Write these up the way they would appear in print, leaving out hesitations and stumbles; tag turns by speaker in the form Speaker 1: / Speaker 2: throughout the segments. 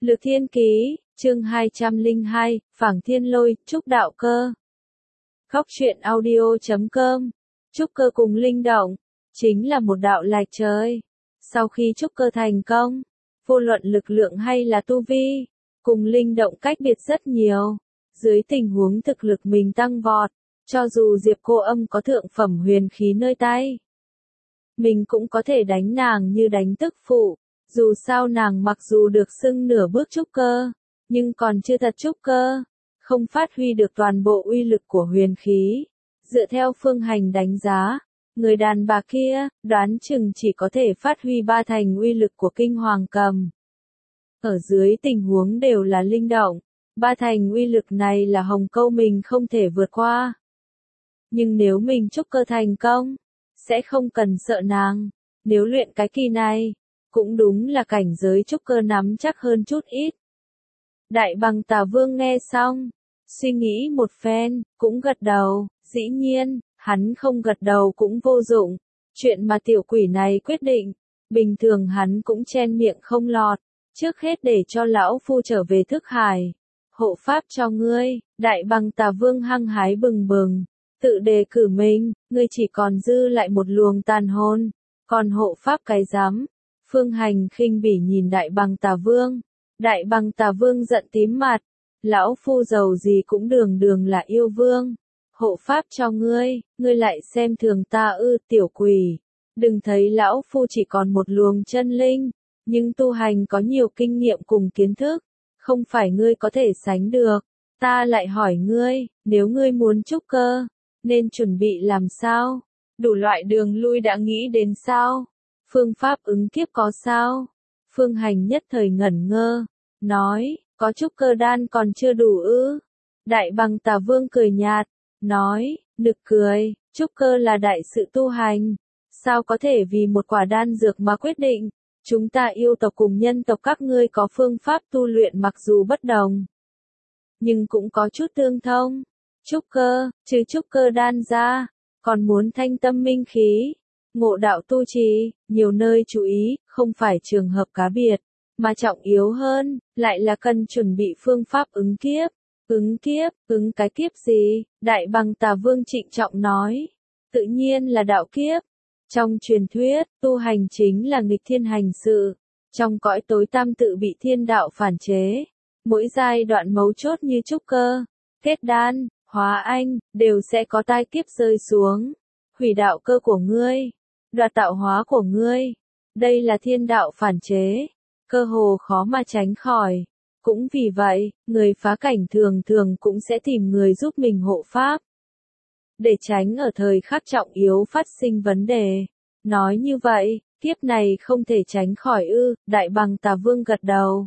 Speaker 1: Lược Thiên Ký, chương 202, Phảng Thiên Lôi, Trúc Đạo Cơ. Góc truyện audio.com. Trúc cơ cùng linh động, chính là một đạo lạch trời. Sau khi trúc cơ thành công, vô luận lực lượng hay là tu vi, cùng linh động cách biệt rất nhiều. Dưới tình huống thực lực mình tăng vọt, cho dù Diệp Cô Âm có thượng phẩm huyền khí nơi tay, mình cũng có thể đánh nàng như đánh tức phụ. Dù sao nàng mặc dù được xưng nửa bước trúc cơ, nhưng còn chưa thật trúc cơ, không phát huy được toàn bộ uy lực của huyền khí. Dựa theo Phương Hành đánh giá, người đàn bà kia, đoán chừng chỉ có thể phát huy 3 thành uy lực của kinh hoàng cầm. Ở dưới tình huống đều là linh động, 3 thành uy lực này là hồng câu mình không thể vượt qua. Nhưng nếu mình trúc cơ thành công, sẽ không cần sợ nàng. Nếu luyện cái kỳ này, cũng đúng là cảnh giới trúc cơ nắm chắc hơn chút ít. Đại Bằng Tà Vương nghe xong, suy nghĩ một phen, cũng gật đầu. Dĩ nhiên, hắn không gật đầu cũng vô dụng. Chuyện mà tiểu quỷ này quyết định, bình thường hắn cũng chen miệng không lọt. Trước hết để cho lão phu trở về thức hải, hộ pháp cho ngươi. Đại Bằng Tà Vương hăng hái bừng bừng, tự đề cử mình, ngươi chỉ còn dư lại một luồng tàn hồn, còn hộ pháp cái rắm. Phương Hành khinh bỉ nhìn Đại Bằng Tà Vương. Đại Bằng Tà Vương giận tím mặt, lão phu giàu gì cũng đường đường là yêu vương, hộ pháp cho ngươi lại xem thường ta ư? Tiểu quỷ, đừng thấy lão phu chỉ còn một luồng chân linh, nhưng tu hành có nhiều kinh nghiệm cùng kiến thức, không phải ngươi có thể sánh được. Ta lại hỏi ngươi, nếu ngươi muốn trúc cơ, nên chuẩn bị làm sao? Đủ loại đường lui đã nghĩ đến sao? Phương pháp ứng kiếp có sao? Phương Hành nhất thời ngẩn ngơ, nói, có trúc cơ đan còn chưa đủ ư? Đại Bằng Tà Vương cười nhạt, nói, nực cười, trúc cơ là đại sự tu hành, sao có thể vì một quả đan dược mà quyết định? Chúng ta yêu tộc cùng nhân tộc các ngươi có phương pháp tu luyện mặc dù bất đồng, nhưng cũng có chút tương thông. Trúc cơ, trừ trúc cơ đan ra, còn muốn thanh tâm minh khí, ngộ đạo tu trì, nhiều nơi chú ý, không phải trường hợp cá biệt, mà trọng yếu hơn, lại là cần chuẩn bị phương pháp ứng kiếp. Ứng kiếp, ứng cái kiếp gì? Đại Bằng Tà Vương trịnh trọng nói, tự nhiên là đạo kiếp. Trong truyền thuyết, tu hành chính là nghịch thiên hành sự, trong cõi tối tam tự bị thiên đạo phản chế. Mỗi giai đoạn mấu chốt như trúc cơ, kết đan, hóa anh, đều sẽ có tai kiếp rơi xuống, hủy đạo cơ của ngươi, đoạt tạo hóa của ngươi. Đây là thiên đạo phản chế, cơ hồ khó mà tránh khỏi. Cũng vì vậy, người phá cảnh thường thường cũng sẽ tìm người giúp mình hộ pháp, để tránh ở thời khắc trọng yếu phát sinh vấn đề. Nói như vậy, kiếp này không thể tránh khỏi ư? Đại Bằng Tà Vương gật đầu,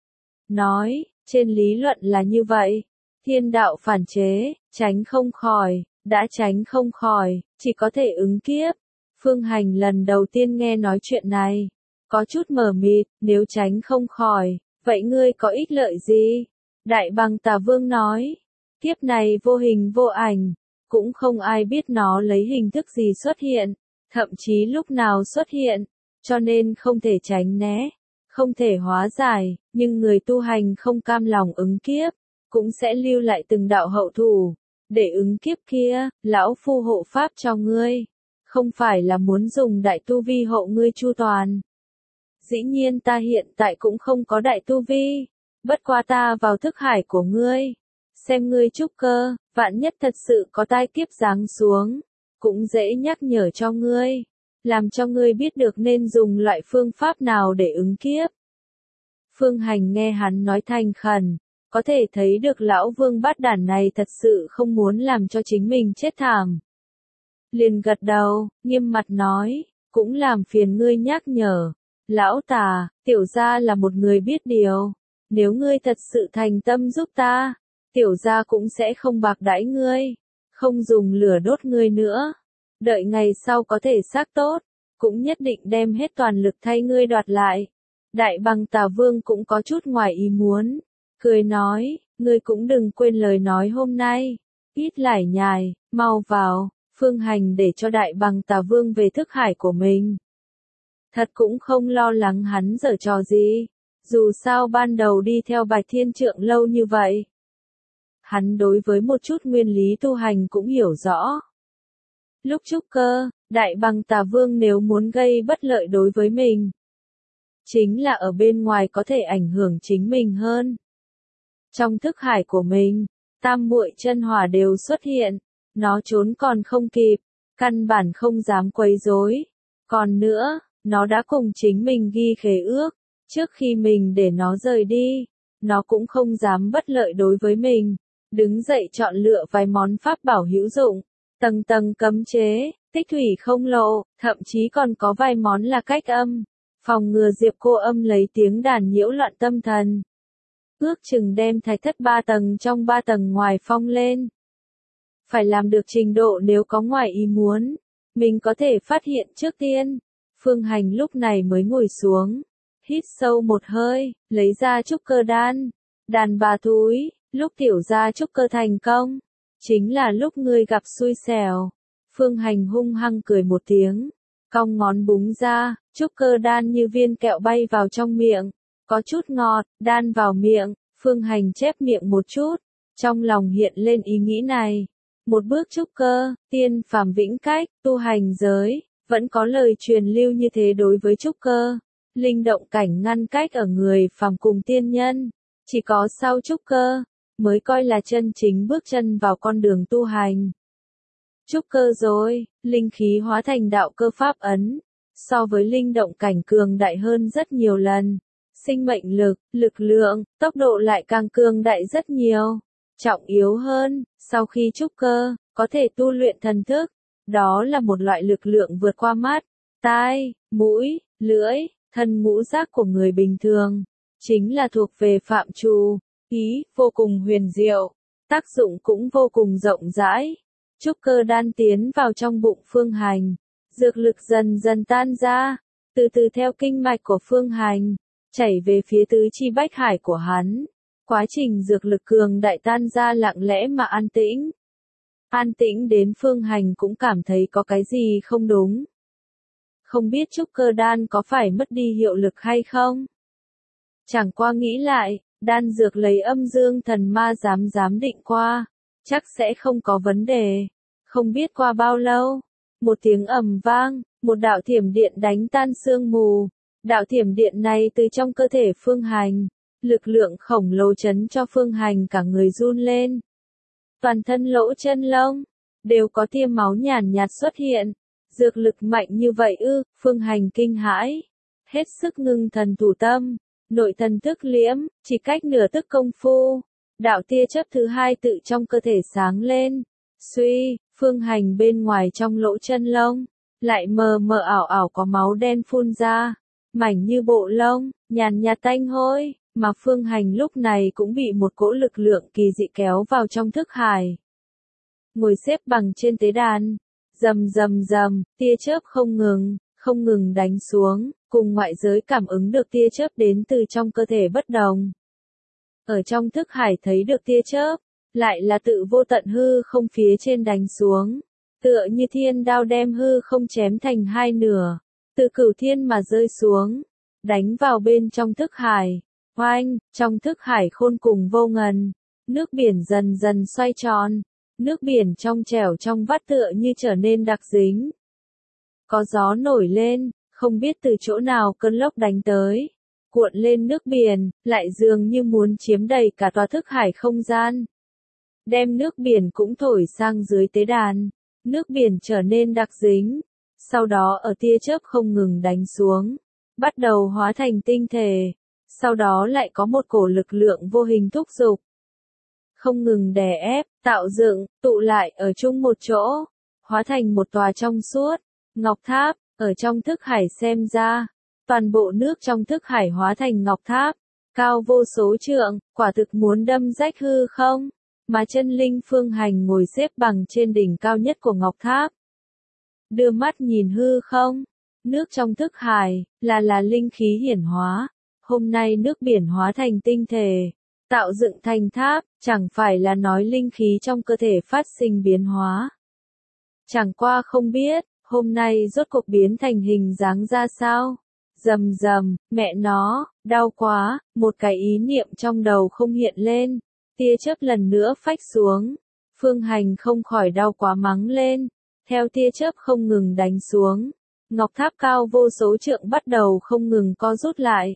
Speaker 1: nói, trên lý luận là như vậy. Thiên đạo phản chế, tránh không khỏi, đã tránh không khỏi, chỉ có thể ứng kiếp. Phương Hành lần đầu tiên nghe nói chuyện này, có chút mờ mịt, nếu tránh không khỏi, vậy ngươi có ích lợi gì? Đại Bằng Tà Vương nói, kiếp này vô hình vô ảnh, cũng không ai biết nó lấy hình thức gì xuất hiện, thậm chí lúc nào xuất hiện, cho nên không thể tránh né, không thể hóa giải, nhưng người tu hành không cam lòng ứng kiếp, cũng sẽ lưu lại từng đạo hậu thủ, để ứng kiếp kia. Lão phu hộ pháp cho ngươi, không phải là muốn dùng đại tu vi hộ ngươi chu toàn. Dĩ nhiên ta hiện tại cũng không có đại tu vi, bất quá ta vào thức hải của ngươi, xem ngươi trúc cơ, vạn nhất thật sự có tai kiếp giáng xuống, cũng dễ nhắc nhở cho ngươi, làm cho ngươi biết được nên dùng loại phương pháp nào để ứng kiếp. Phương Hành nghe hắn nói thành khẩn, có thể thấy được lão vương bát đản này thật sự không muốn làm cho chính mình chết thảm. Liền gật đầu, nghiêm mặt nói, cũng làm phiền ngươi nhắc nhở. Lão Tà, tiểu gia là một người biết điều, nếu ngươi thật sự thành tâm giúp ta, tiểu gia cũng sẽ không bạc đãi ngươi, không dùng lửa đốt ngươi nữa. Đợi ngày sau có thể xác tốt, cũng nhất định đem hết toàn lực thay ngươi đoạt lại. Đại Bằng Tà Vương cũng có chút ngoài ý muốn, cười nói, ngươi cũng đừng quên lời nói hôm nay, ít lải nhải, mau vào. Phương Hành để cho Đại Bằng Tà Vương về thức hải của mình, thật cũng không lo lắng hắn giở trò gì. Dù sao ban đầu đi theo Bạch Thiên Trượng lâu như vậy, hắn đối với một chút nguyên lý tu hành cũng hiểu rõ. Lúc trúc cơ, Đại Bằng Tà Vương nếu muốn gây bất lợi đối với mình, chính là ở bên ngoài có thể ảnh hưởng chính mình hơn. Trong thức hải của mình, tam muội chân hỏa đều xuất hiện, nó trốn còn không kịp, căn bản không dám quấy rối. Còn nữa, nó đã cùng chính mình ghi khế ước, trước khi mình để nó rời đi, nó cũng không dám bất lợi đối với mình. Đứng dậy chọn lựa vài món pháp bảo hữu dụng, tầng tầng cấm chế, tích thủy không lộ, thậm chí còn có vài món là cách âm, phòng ngừa Diệp Cô Âm lấy tiếng đàn nhiễu loạn tâm thần. Ước chừng đem thạch thất 3 tầng trong 3 tầng ngoài phong lên. Phải làm được trình độ nếu có ngoài ý muốn, mình có thể phát hiện trước tiên. Phương Hành lúc này mới ngồi xuống, hít sâu một hơi, lấy ra trúc cơ đan, đàn bà thúi, lúc tiểu gia trúc cơ thành công, chính là lúc ngươi gặp xui xẻo. Phương Hành hung hăng cười một tiếng, cong ngón búng ra, trúc cơ đan như viên kẹo bay vào trong miệng, có chút ngọt, đan vào miệng, Phương Hành chép miệng một chút, trong lòng hiện lên ý nghĩ này. Một bước trúc cơ, tiên phàm vĩnh cách, tu hành giới, vẫn có lời truyền lưu như thế đối với trúc cơ. Linh động cảnh ngăn cách ở người phàm cùng tiên nhân, chỉ có sau trúc cơ, mới coi là chân chính bước chân vào con đường tu hành. Trúc cơ rồi, linh khí hóa thành đạo cơ pháp ấn, so với linh động cảnh cường đại hơn rất nhiều lần. Sinh mệnh lực, lực lượng, tốc độ lại càng cường đại rất nhiều. Trọng yếu hơn, sau khi trúc cơ, có thể tu luyện thần thức. Đó là một loại lực lượng vượt qua mắt, tai, mũi, lưỡi, thân ngũ giác của người bình thường. Chính là thuộc về phạm trù, ý, vô cùng huyền diệu. Tác dụng cũng vô cùng rộng rãi. Trúc cơ đan tiến vào trong bụng Phương Hành. Dược lực dần dần tan ra, từ từ theo kinh mạch của Phương Hành, chảy về phía tứ chi bách hải của hắn. Quá trình dược lực cường đại tan ra lặng lẽ mà an tĩnh. An tĩnh đến Phương Hành cũng cảm thấy có cái gì không đúng. Không biết trúc cơ đan có phải mất đi hiệu lực hay không? Chẳng qua nghĩ lại, đan dược lấy âm dương thần ma giám định qua, chắc sẽ không có vấn đề. Không biết qua bao lâu, một tiếng ầm vang, một đạo thiểm điện đánh tan sương mù. Đạo thiểm điện này từ trong cơ thể Phương Hành, lực lượng khổng lồ chấn cho Phương Hành cả người run lên. Toàn thân lỗ chân lông, đều có tia máu nhàn nhạt xuất hiện. Dược lực mạnh như vậy ư, Phương Hành kinh hãi. Hết sức ngưng thần thủ tâm, nội thần thức liễm, chỉ cách nửa tức công phu. Đạo tia chớp thứ hai tự trong cơ thể sáng lên. Suy, Phương Hành bên ngoài trong lỗ chân lông, lại mờ mờ ảo ảo có máu đen phun ra. Mảnh như bộ lông, nhàn nhạt tanh hôi, mà Phương Hành lúc này cũng bị một cỗ lực lượng kỳ dị kéo vào trong thức hải. Ngồi xếp bằng trên tế đàn, rầm rầm rầm, tia chớp không ngừng đánh xuống, cùng ngoại giới cảm ứng được tia chớp đến từ trong cơ thể bất đồng. Ở trong thức hải thấy được tia chớp, lại là tự vô tận hư không phía trên đánh xuống, tựa như thiên đao đem hư không chém thành hai nửa. Từ cửu thiên mà rơi xuống, đánh vào bên trong thức hải. Oanh, trong thức hải khôn cùng vô ngần, nước biển dần dần xoay tròn, nước biển trong trẻo trong vắt tựa như trở nên đặc dính. Có gió nổi lên, không biết từ chỗ nào cơn lốc đánh tới, cuộn lên nước biển, lại dường như muốn chiếm đầy cả tòa thức hải không gian. Đem nước biển cũng thổi sang dưới tế đàn, nước biển trở nên đặc dính. Sau đó ở tia chớp không ngừng đánh xuống, bắt đầu hóa thành tinh thể, sau đó lại có một cổ lực lượng vô hình thúc giục. Không ngừng đè ép, tạo dựng, tụ lại ở chung một chỗ, hóa thành một tòa trong suốt, ngọc tháp, ở trong thức hải xem ra, toàn bộ nước trong thức hải hóa thành ngọc tháp, cao vô số trượng, quả thực muốn đâm rách hư không, mà chân linh Phương Hành ngồi xếp bằng trên đỉnh cao nhất của ngọc tháp. Đưa mắt nhìn hư không, nước trong thức hải, là linh khí hiển hóa. Hôm nay nước biển hóa thành tinh thể, tạo dựng thành tháp, chẳng phải là nói linh khí trong cơ thể phát sinh biến hóa. Chẳng qua không biết, hôm nay rốt cuộc biến thành hình dáng ra sao. Rầm rầm, mẹ nó, đau quá, một cái ý niệm trong đầu không hiện lên, tia chớp lần nữa phách xuống. Phương Hành không khỏi đau quá mắng lên, theo tia chớp không ngừng đánh xuống. Ngọc tháp cao vô số trượng bắt đầu không ngừng co rút lại.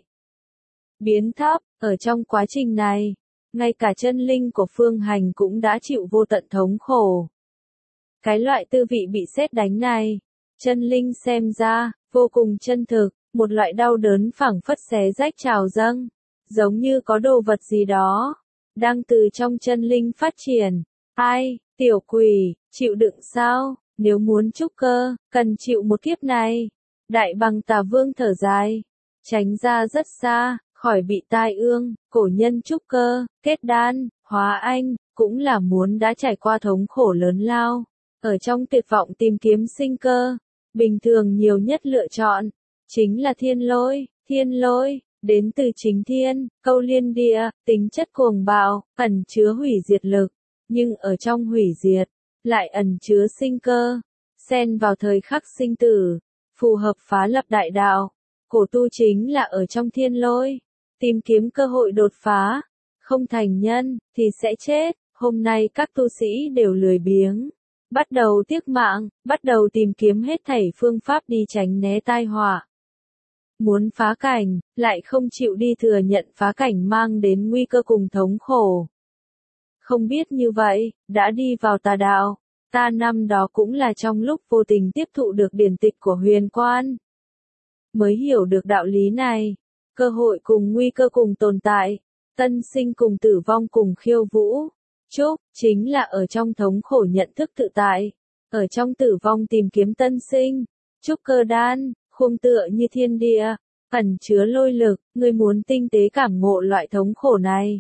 Speaker 1: Biến thấp, ở trong quá trình này, ngay cả chân linh của Phương Hành cũng đã chịu vô tận thống khổ. Cái loại tư vị bị sét đánh này, chân linh xem ra, vô cùng chân thực, một loại đau đớn phảng phất xé rách trào dâng, giống như có đồ vật gì đó, đang từ trong chân linh phát triển. Ai, tiểu quỷ, chịu đựng sao, nếu muốn trúc cơ, cần chịu một kiếp này. Đại Bằng Tà Vương thở dài, tránh ra rất xa, khỏi bị tai ương, cổ nhân trúc cơ, kết đan, hóa anh, cũng là muốn đã trải qua thống khổ lớn lao, ở trong tuyệt vọng tìm kiếm sinh cơ. Bình thường nhiều nhất lựa chọn, chính là thiên lôi, đến từ chính thiên, câu liên địa, tính chất cuồng bạo, ẩn chứa hủy diệt lực, nhưng ở trong hủy diệt, lại ẩn chứa sinh cơ, xen vào thời khắc sinh tử, phù hợp phá lập đại đạo. Cổ tu chính là ở trong thiên lôi, tìm kiếm cơ hội đột phá, không thành nhân, thì sẽ chết. Hôm nay các tu sĩ đều lười biếng, bắt đầu tiếc mạng, bắt đầu tìm kiếm hết thảy phương pháp đi tránh né tai họa. Muốn phá cảnh, lại không chịu đi thừa nhận phá cảnh mang đến nguy cơ cùng thống khổ. Không biết như vậy, đã đi vào tà đạo. Ta năm đó cũng là trong lúc vô tình tiếp thụ được điển tịch của Huyền Quan, mới hiểu được đạo lý này. Cơ hội cùng nguy cơ cùng tồn tại, tân sinh cùng tử vong cùng khiêu vũ. Chúc, chính là ở trong thống khổ nhận thức tự tại, ở trong tử vong tìm kiếm tân sinh. Trúc cơ đan, khung tựa như thiên địa, ẩn chứa lôi lực, ngươi muốn tinh tế cảm ngộ loại thống khổ này.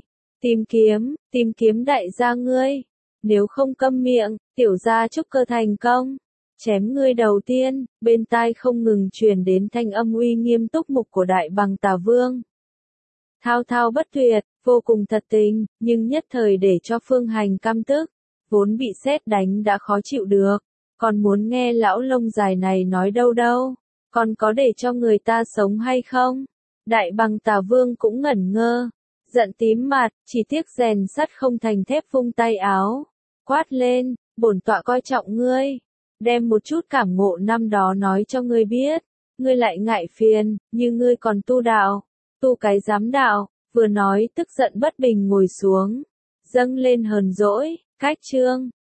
Speaker 1: Tìm kiếm đại gia ngươi. Nếu không câm miệng, tiểu gia trúc cơ thành công. Chém ngươi đầu tiên, bên tai không ngừng truyền đến thanh âm uy nghiêm túc mục của Đại Bằng Tà Vương. Thao thao bất tuyệt, vô cùng thật tình, nhưng nhất thời để cho Phương Hành căm tức, vốn bị sét đánh đã khó chịu được, còn muốn nghe lão lông dài này nói đâu, còn có để cho người ta sống hay không? Đại Bằng Tà Vương cũng ngẩn ngơ, giận tím mặt, chỉ tiếc rèn sắt không thành thép, vung tay áo, quát lên, bổn tọa coi trọng ngươi, đem một chút cảm ngộ năm đó nói cho ngươi biết, ngươi lại ngại phiền, như ngươi còn tu đạo, tu cái giám đạo. Vừa nói tức giận bất bình ngồi xuống, dâng lên hờn dỗi, cách chương.